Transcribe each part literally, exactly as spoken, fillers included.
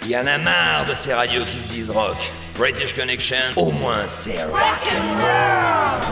Y en a marre de ces radios qui se disent rock. British Connection, au moins c'est rock'n'roll.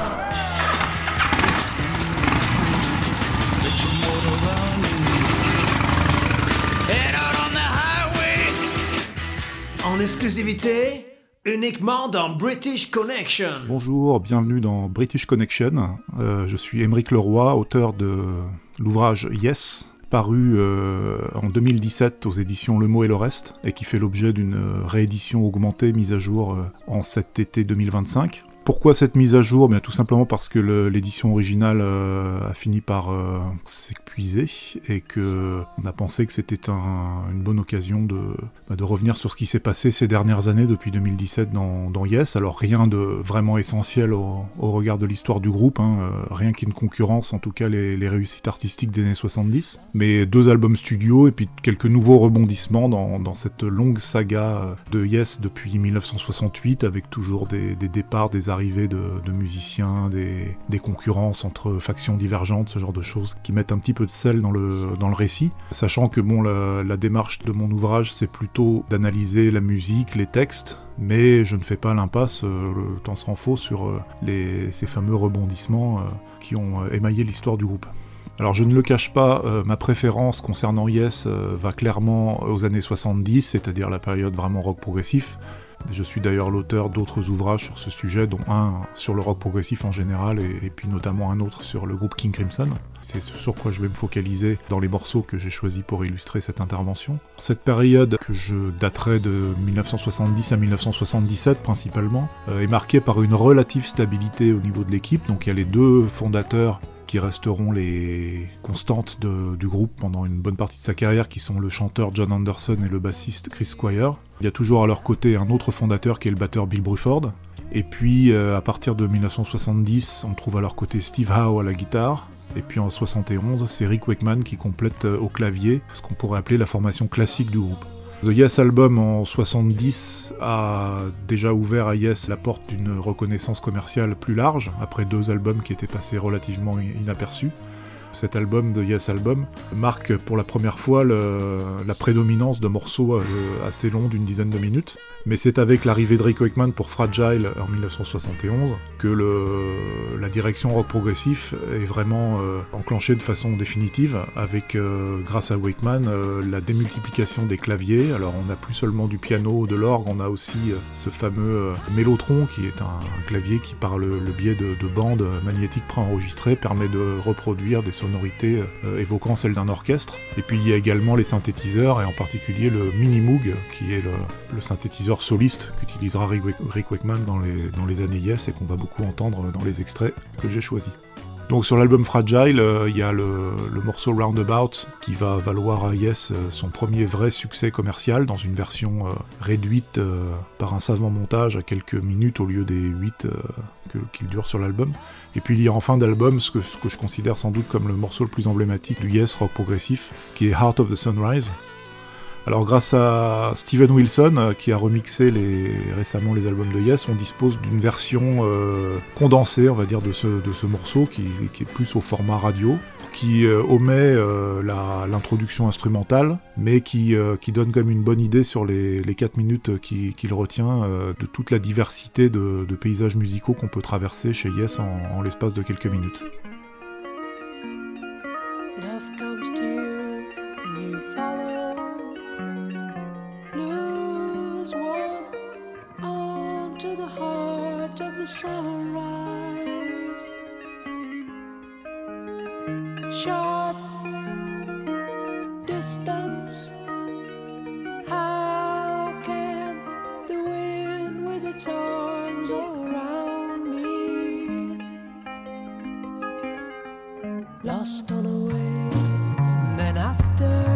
En exclusivité, uniquement dans British Connection. Bonjour, bienvenue dans British Connection. Euh, je suis Aymeric Leroy, auteur de l'ouvrage Yes, paru euh, en deux mille dix-sept aux éditions Le Mot et le Reste, et qui fait l'objet d'une réédition augmentée mise à jour euh, en cet été deux mille vingt-cinq. Pourquoi cette mise à jour ? Bien, tout simplement parce que le, l'édition originale euh, a fini par euh, s'épuiser et que on a pensé que c'était un, une bonne occasion de, bah, de revenir sur ce qui s'est passé ces dernières années depuis deux mille dix-sept dans, dans Yes. Alors rien de vraiment essentiel au, au regard de l'histoire du groupe, hein, euh, rien qui ne concurrence en tout cas les, les réussites artistiques des années soixante-dix, mais deux albums studio et puis quelques nouveaux rebondissements dans, dans cette longue saga de Yes depuis mille neuf cent soixante-huit, avec toujours des, des départs, des arrivée de, de musiciens, des, des concurrences entre factions divergentes, ce genre de choses qui mettent un petit peu de sel dans le, dans le récit, sachant que bon, la, la démarche de mon ouvrage c'est plutôt d'analyser la musique, les textes, mais je ne fais pas l'impasse, euh, le temps s'en faut, sur euh, les, ces fameux rebondissements euh, qui ont euh, émaillé l'histoire du groupe. Alors je ne le cache pas, euh, ma préférence concernant Yes euh, va clairement aux années soixante-dix, c'est-à-dire la période vraiment rock progressif. Je suis d'ailleurs l'auteur d'autres ouvrages sur ce sujet, dont un sur le rock progressif en général, et, et puis notamment un autre sur le groupe King Crimson. C'est ce sur quoi je vais me focaliser dans les morceaux que j'ai choisis pour illustrer cette intervention. Cette période, que je daterai de mille neuf cent soixante-dix à mille neuf cent soixante-dix-sept principalement, euh, est marquée par une relative stabilité au niveau de l'équipe. Donc il y a les deux fondateurs qui resteront les constantes de, du groupe pendant une bonne partie de sa carrière, qui sont le chanteur John Anderson et le bassiste Chris Squire. Il y a toujours à leur côté un autre fondateur qui est le batteur Bill Bruford. Et puis euh, à partir de mille neuf cent soixante-dix, on trouve à leur côté Steve Howe à la guitare. Et puis en soixante et onze, c'est Rick Wakeman qui complète euh, au clavier ce qu'on pourrait appeler la formation classique du groupe. The Yes Album en soixante-dix a déjà ouvert à Yes la porte d'une reconnaissance commerciale plus large, après deux albums qui étaient passés relativement inaperçus. Cet album, The Yes Album, marque pour la première fois le, la prédominance de morceaux euh, assez longs d'une dizaine de minutes. Mais c'est avec l'arrivée de Rick Wakeman pour Fragile en mille neuf cent soixante et onze que le, la direction rock progressif est vraiment euh, enclenchée de façon définitive, avec, euh, grâce à Wakeman, euh, la démultiplication des claviers. Alors on n'a plus seulement du piano, de l'orgue, on a aussi euh, ce fameux euh, Mellotron, qui est un, un clavier qui, par le, le biais de, de bandes magnétiques préenregistrées, permet de reproduire des sonorités euh, évoquant celles d'un orchestre. Et puis il y a également les synthétiseurs, et en particulier le Mini-Moog, qui est le, le synthétiseur soliste qu'utilisera Rick Wakeman dans les, dans les années Yes et qu'on va beaucoup entendre dans les extraits que j'ai choisis. Donc sur l'album Fragile, il euh, y a le, le morceau Roundabout qui va valoir à Yes euh, son premier vrai succès commercial dans une version euh, réduite euh, par un savant montage à quelques minutes au lieu des huit euh, que, qu'il dure sur l'album. Et puis il y a en fin d'album ce que, ce que je considère sans doute comme le morceau le plus emblématique du Yes rock progressif, qui est Heart of the Sunrise. Alors grâce à Steven Wilson, euh, qui a remixé les, récemment les albums de Yes, on dispose d'une version euh, condensée, on va dire, de ce, de ce morceau, qui, qui est plus au format radio, qui euh, omet euh, la, l'introduction instrumentale, mais qui, euh, qui donne quand même une bonne idée sur les, les quatre minutes qui, qu'il retient euh, de toute la diversité de, de paysages musicaux qu'on peut traverser chez Yes en, en l'espace de quelques minutes. Love comes to you and you follow. Lose one onto the heart of the sunrise. Sharp distance. How can the wind with its arms around me? Lost on a way, and then after.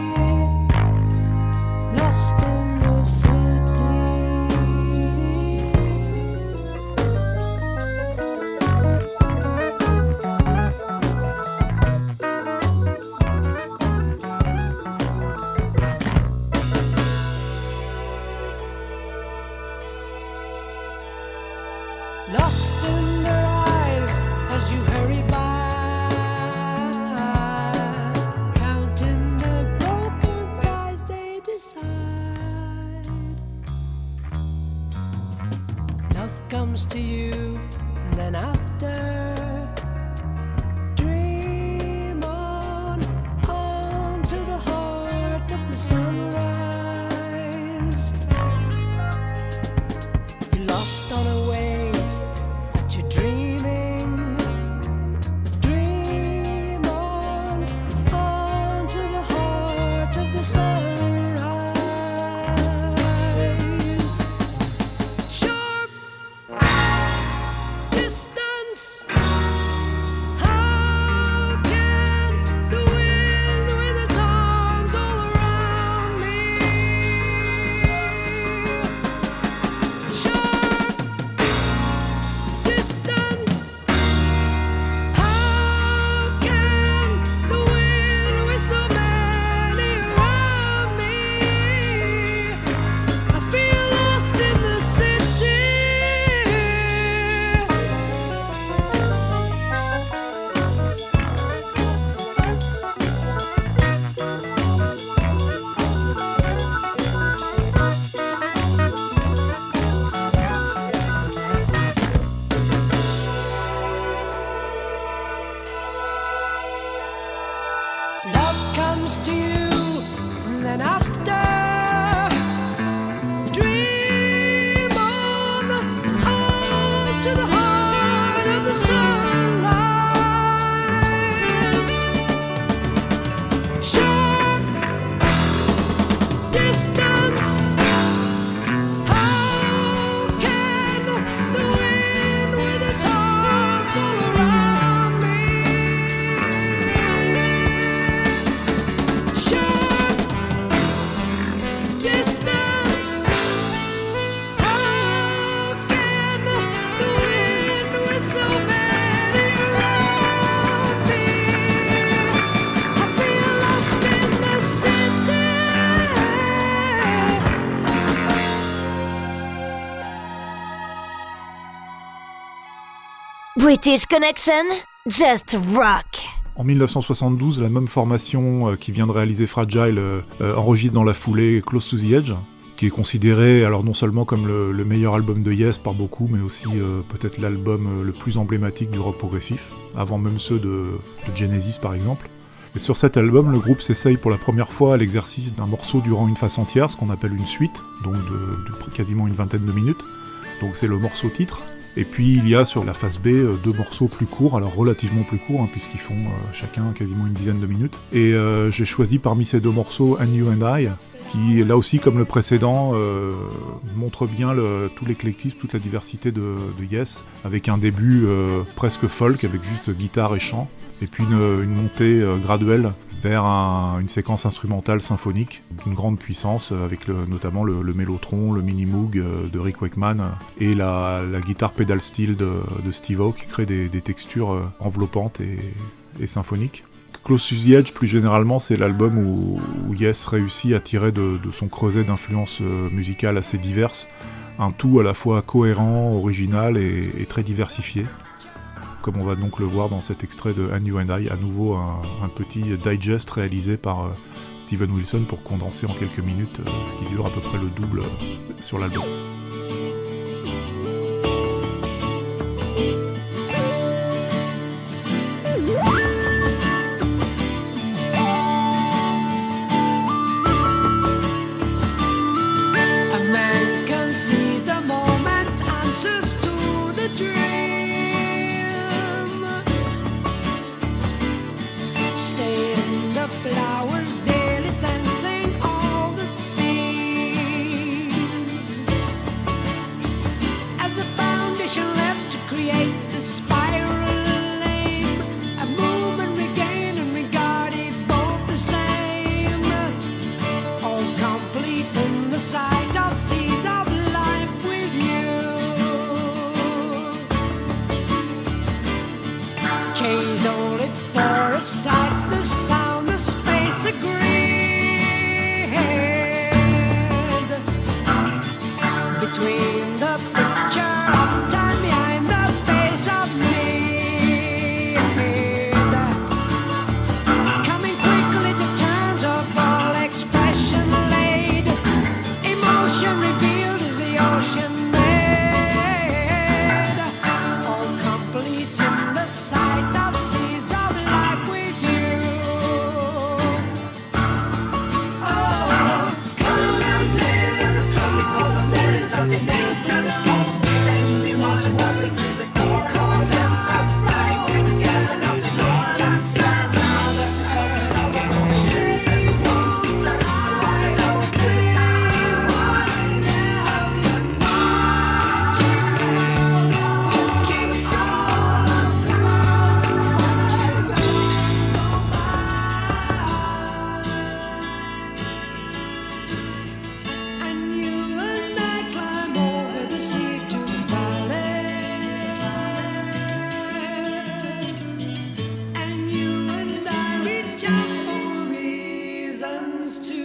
Lost in the city. lost in their eyes as you hurry by, counting the broken ties they decide. Love comes to you, and then after, dream on, on to the heart of the sunrise. You're lost on a wave that you're dreaming. Dream on, on to the heart of the sunrise. Sharp distance. How can the wind with its arms all around me? Sharp distance. How can the wind with so many around me? I feel lost in the city. Love comes to you, and then after, dream on, on to the heart of the sunrise. Short distance. How can the wind with its arms all around me? Short distance. How can the wind with so many around me? I feel lost in the city. British Connection, just rock. En mille neuf cent soixante-douze, la même formation euh, qui vient de réaliser Fragile euh, euh, enregistre dans la foulée Close to the Edge, qui est considéré alors non seulement comme le, le meilleur album de Yes par beaucoup, mais aussi euh, peut-être l'album euh, le plus emblématique du rock progressif, avant même ceux de, de Genesis par exemple. Et sur cet album, le groupe s'essaye pour la première fois à l'exercice d'un morceau durant une face entière, ce qu'on appelle une suite, donc de, de quasiment une vingtaine de minutes. Donc c'est le morceau titre. Et puis il y a sur la face B euh, deux morceaux plus courts, alors relativement plus courts, hein, puisqu'ils font euh, chacun quasiment une dizaine de minutes. Et euh, j'ai choisi parmi ces deux morceaux And You and I, qui là aussi comme le précédent euh, montre bien le, tout l'éclectisme, toute la diversité de, de Yes, avec un début euh, presque folk, avec juste guitare et chant, et puis une, une montée euh, graduelle vers un, une séquence instrumentale symphonique d'une grande puissance, avec le, notamment le, le mélotron, le mini-moog euh, de Rick Wakeman et la, la guitare pedal steel de, de Steve Howe qui crée des, des textures euh, enveloppantes et, et symphoniques. Close to the Edge, plus généralement, c'est l'album où, où Yes réussit à tirer de, de son creuset d'influences euh, musicales assez diverses un tout à la fois cohérent, original et, et très diversifié. Comme on va donc le voir dans cet extrait de And You and I, à nouveau un, un petit digest réalisé par euh, Steven Wilson pour condenser en quelques minutes euh, ce qui dure à peu près le double euh, sur l'album. Flowers daily sensing all the themes as a foundation left to create the spiral aim, a movement regained and regarded both the same, all complete in the sight of seeds of life with you, changed only for a sight, the sound of space agreed. Between the picture of time behind vision revealed is the ocean made, all complete in the sight of seeds of life with you. Oh, come and take the clothes, there is something that you know, then we must walk through the cold and the bright again, just another earth. Dream on the high, oh, dream on, tell me what you know, what you know, what you know. And you and I climb over the sea to the valley, and you and I reach out for reasons to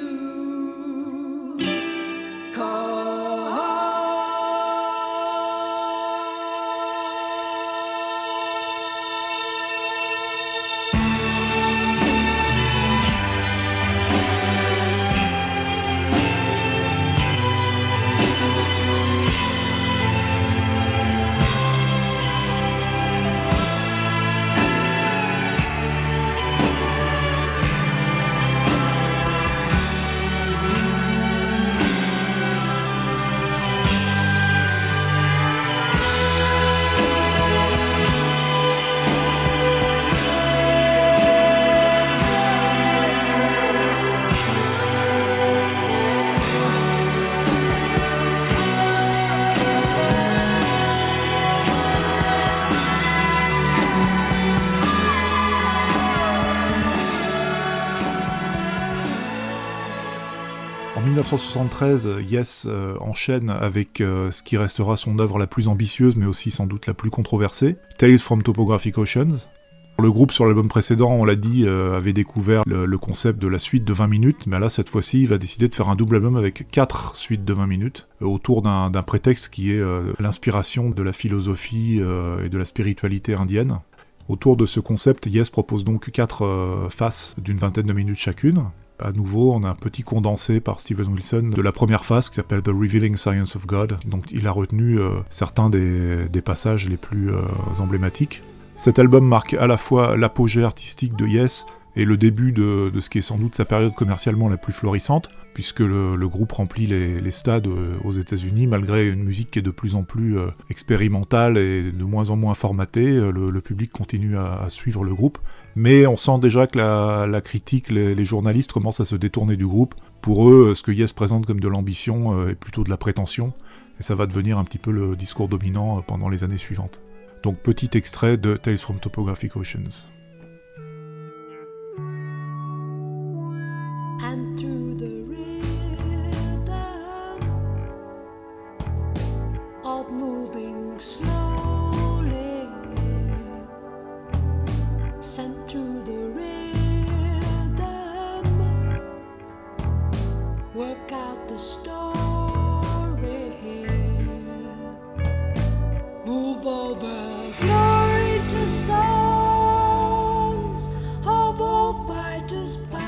En mille neuf cent soixante-treize, Yes euh, enchaîne avec euh, ce qui restera son œuvre la plus ambitieuse, mais aussi sans doute la plus controversée, Tales from Topographic Oceans. Le groupe sur l'album précédent, on l'a dit, euh, avait découvert le, le concept de la suite de vingt minutes, mais là, cette fois-ci, il va décider de faire un double album avec quatre suites de vingt minutes, euh, autour d'un, d'un prétexte qui est euh, l'inspiration de la philosophie euh, et de la spiritualité indienne. Autour de ce concept, Yes propose donc quatre euh, faces d'une vingtaine de minutes chacune. À nouveau, on a un petit condensé par Steven Wilson de la première phase qui s'appelle The Revealing Science of God. Donc il a retenu euh, certains des, des passages les plus euh, emblématiques. Cet album marque à la fois l'apogée artistique de Yes et le début de, de ce qui est sans doute sa période commercialement la plus florissante, puisque le, le groupe remplit les, les stades aux États-Unis malgré une musique qui est de plus en plus euh, expérimentale et de moins en moins formatée. Le, le public continue à, à suivre le groupe, mais on sent déjà que la, la critique, les, les journalistes commencent à se détourner du groupe. Pour eux, ce que Yes présente comme de l'ambition euh, est plutôt de la prétention, et ça va devenir un petit peu le discours dominant pendant les années suivantes. Donc petit extrait de Tales from Topographic Oceans. and through the rhythm of moving slowly, sent through the rhythm, work out the story, move over glory to songs of all fighters past.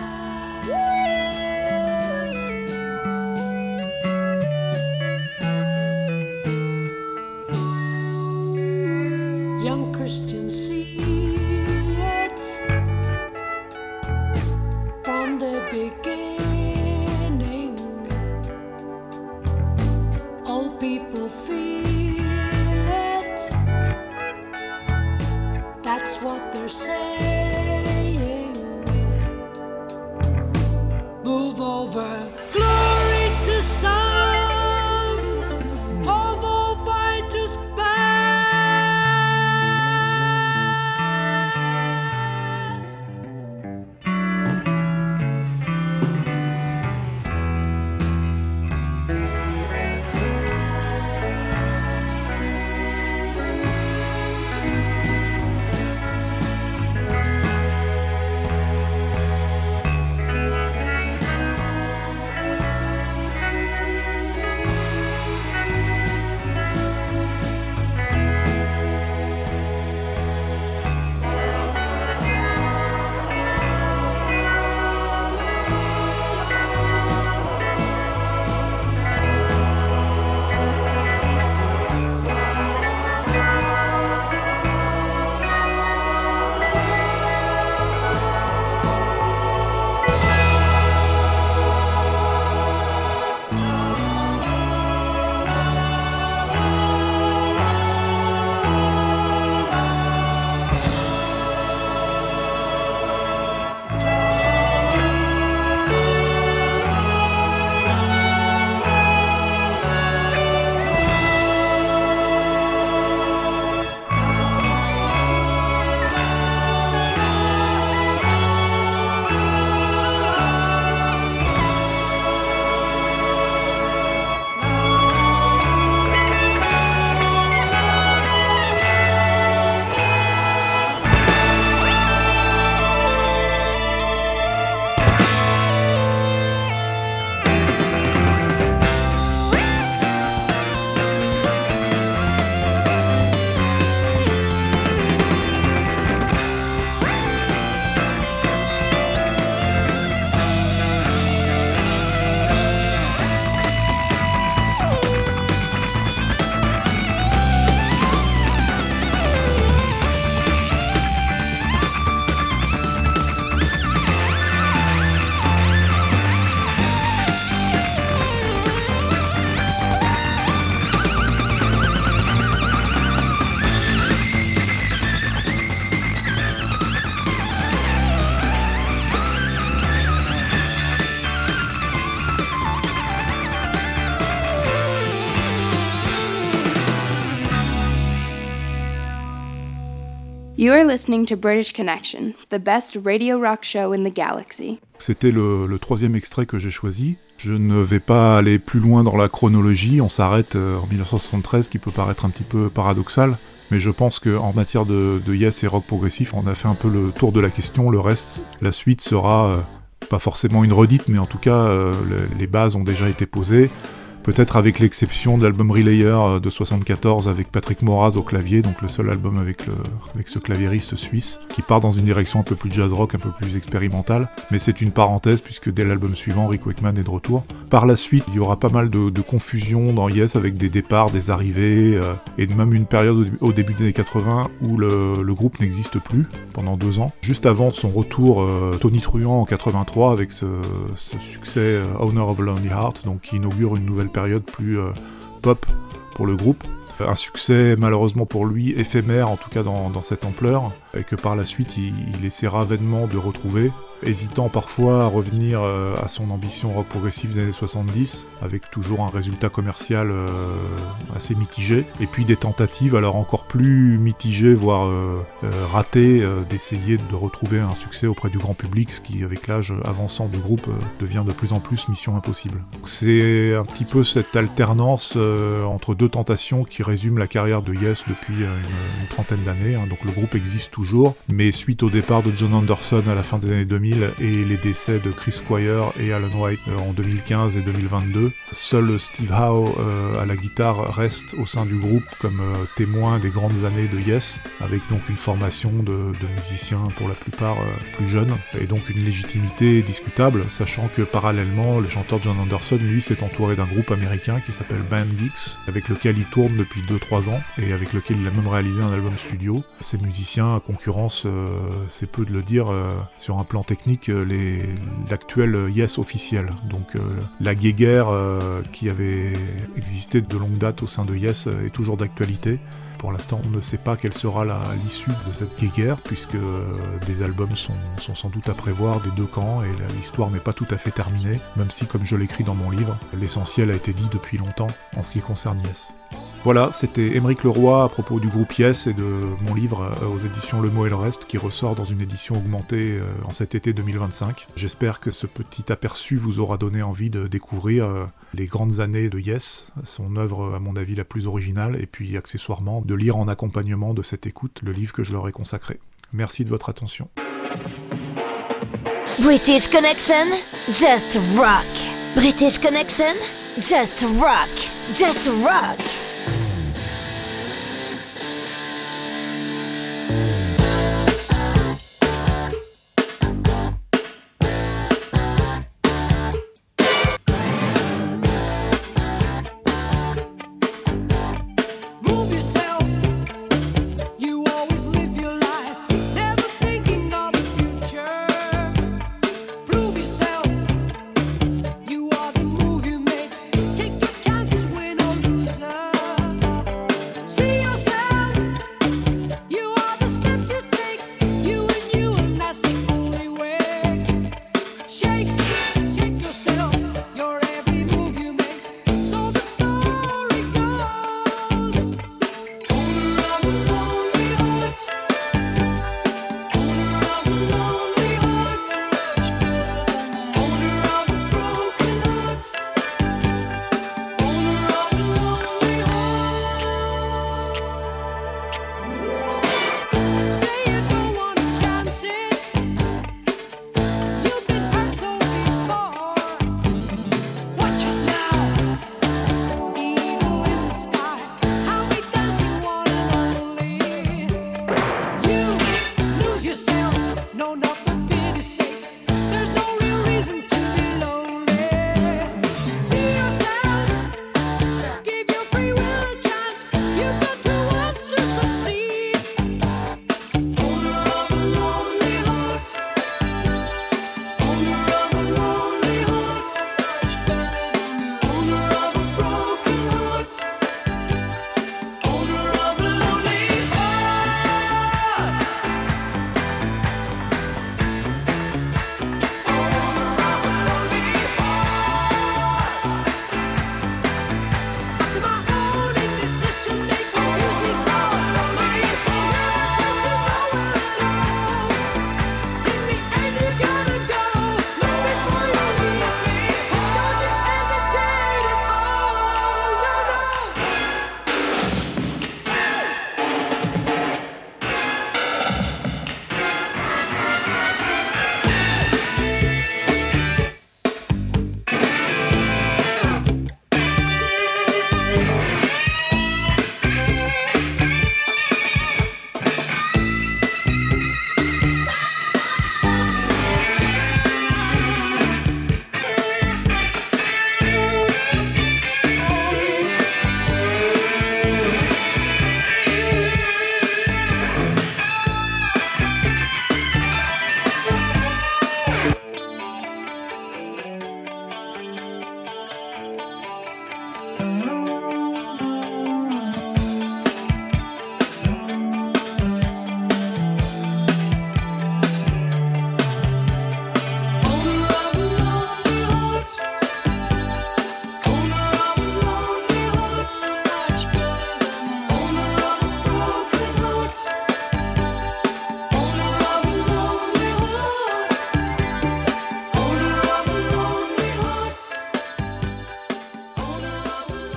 You are listening to British Connection, the best radio rock show in the galaxy. C'était le, le troisième extrait que j'ai choisi. Je ne vais pas aller plus loin dans la chronologie, on s'arrête euh, en dix-neuf cent soixante-treize, qui peut paraître un petit peu paradoxal, mais je pense qu'en matière de, de Yes et rock progressif, on a fait un peu le tour de la question. Le reste, la suite sera euh, pas forcément une redite, mais en tout cas, euh, le, les bases ont déjà été posées. Peut-être avec l'exception de l'album Relayer de soixante-quatorze avec Patrick Moraz au clavier, donc le seul album avec, le, avec ce claviériste suisse, qui part dans une direction un peu plus jazz rock, un peu plus expérimentale, mais c'est une parenthèse puisque dès l'album suivant, Rick Wakeman est de retour. Par la suite, il y aura pas mal de, de confusion dans Yes avec des départs, des arrivées, euh, et même une période au, au début des années quatre-vingts où le, le groupe n'existe plus, pendant deux ans. Juste avant son retour, euh, Tony Truant en quatre-vingt-trois avec ce, ce succès euh, Owner of a Lonely Heart, donc qui inaugure une nouvelle période plus euh, pop pour le groupe. Un succès malheureusement pour lui éphémère, en tout cas dans, dans cette ampleur, et que par la suite il, il essaiera vainement de retrouver, hésitant parfois à revenir euh, à son ambition rock progressif des années soixante-dix, avec toujours un résultat commercial euh, assez mitigé, et puis des tentatives alors encore plus mitigées, voire euh, euh, ratées, euh, d'essayer de retrouver un succès auprès du grand public, ce qui avec l'âge avançant du groupe euh, devient de plus en plus mission impossible. Donc, c'est un petit peu cette alternance euh, entre deux tentations qui résume la carrière de Yes depuis euh, une, une trentaine d'années, hein. Donc le groupe existe toujours, mais suite au départ de John Anderson à la fin des années deux mille et les décès de Chris Squire et Alan White euh, en deux mille quinze et deux mille vingt-deux, seul Steve Howe euh, à la guitare reste au sein du groupe comme euh, témoin des grandes années de Yes, avec donc une formation de, de musiciens pour la plupart euh, plus jeunes, et donc une légitimité discutable, sachant que parallèlement le chanteur John Anderson lui s'est entouré d'un groupe américain qui s'appelle Band Geeks, avec lequel il tourne depuis deux trois ans et avec lequel il a même réalisé un album studio. Ces musiciens concurrencent, euh, c'est peu de le dire, euh, sur un plan technique, euh, les, l'actuel Yes officiel. Donc euh, la guéguerre euh, qui avait existé de longue date au sein de Yes euh, est toujours d'actualité. Pour l'instant, on ne sait pas quelle sera la, l'issue de cette guéguerre, puisque euh, des albums sont, sont sans doute à prévoir des deux camps, et la, l'histoire n'est pas tout à fait terminée, même si, comme je l'écris dans mon livre, l'essentiel a été dit depuis longtemps en ce qui concerne Yes. Voilà, c'était Émeric Leroy à propos du groupe Yes et de mon livre euh, aux éditions Le Mot et le Reste, qui ressort dans une édition augmentée euh, en cet été deux mille vingt-cinq. J'espère que ce petit aperçu vous aura donné envie de découvrir euh, les grandes années de Yes, son œuvre à mon avis la plus originale, et puis accessoirement de lire en accompagnement de cette écoute le livre que je leur ai consacré. Merci de votre attention. British Connection, just rock. British Connection, just rock. Just rock.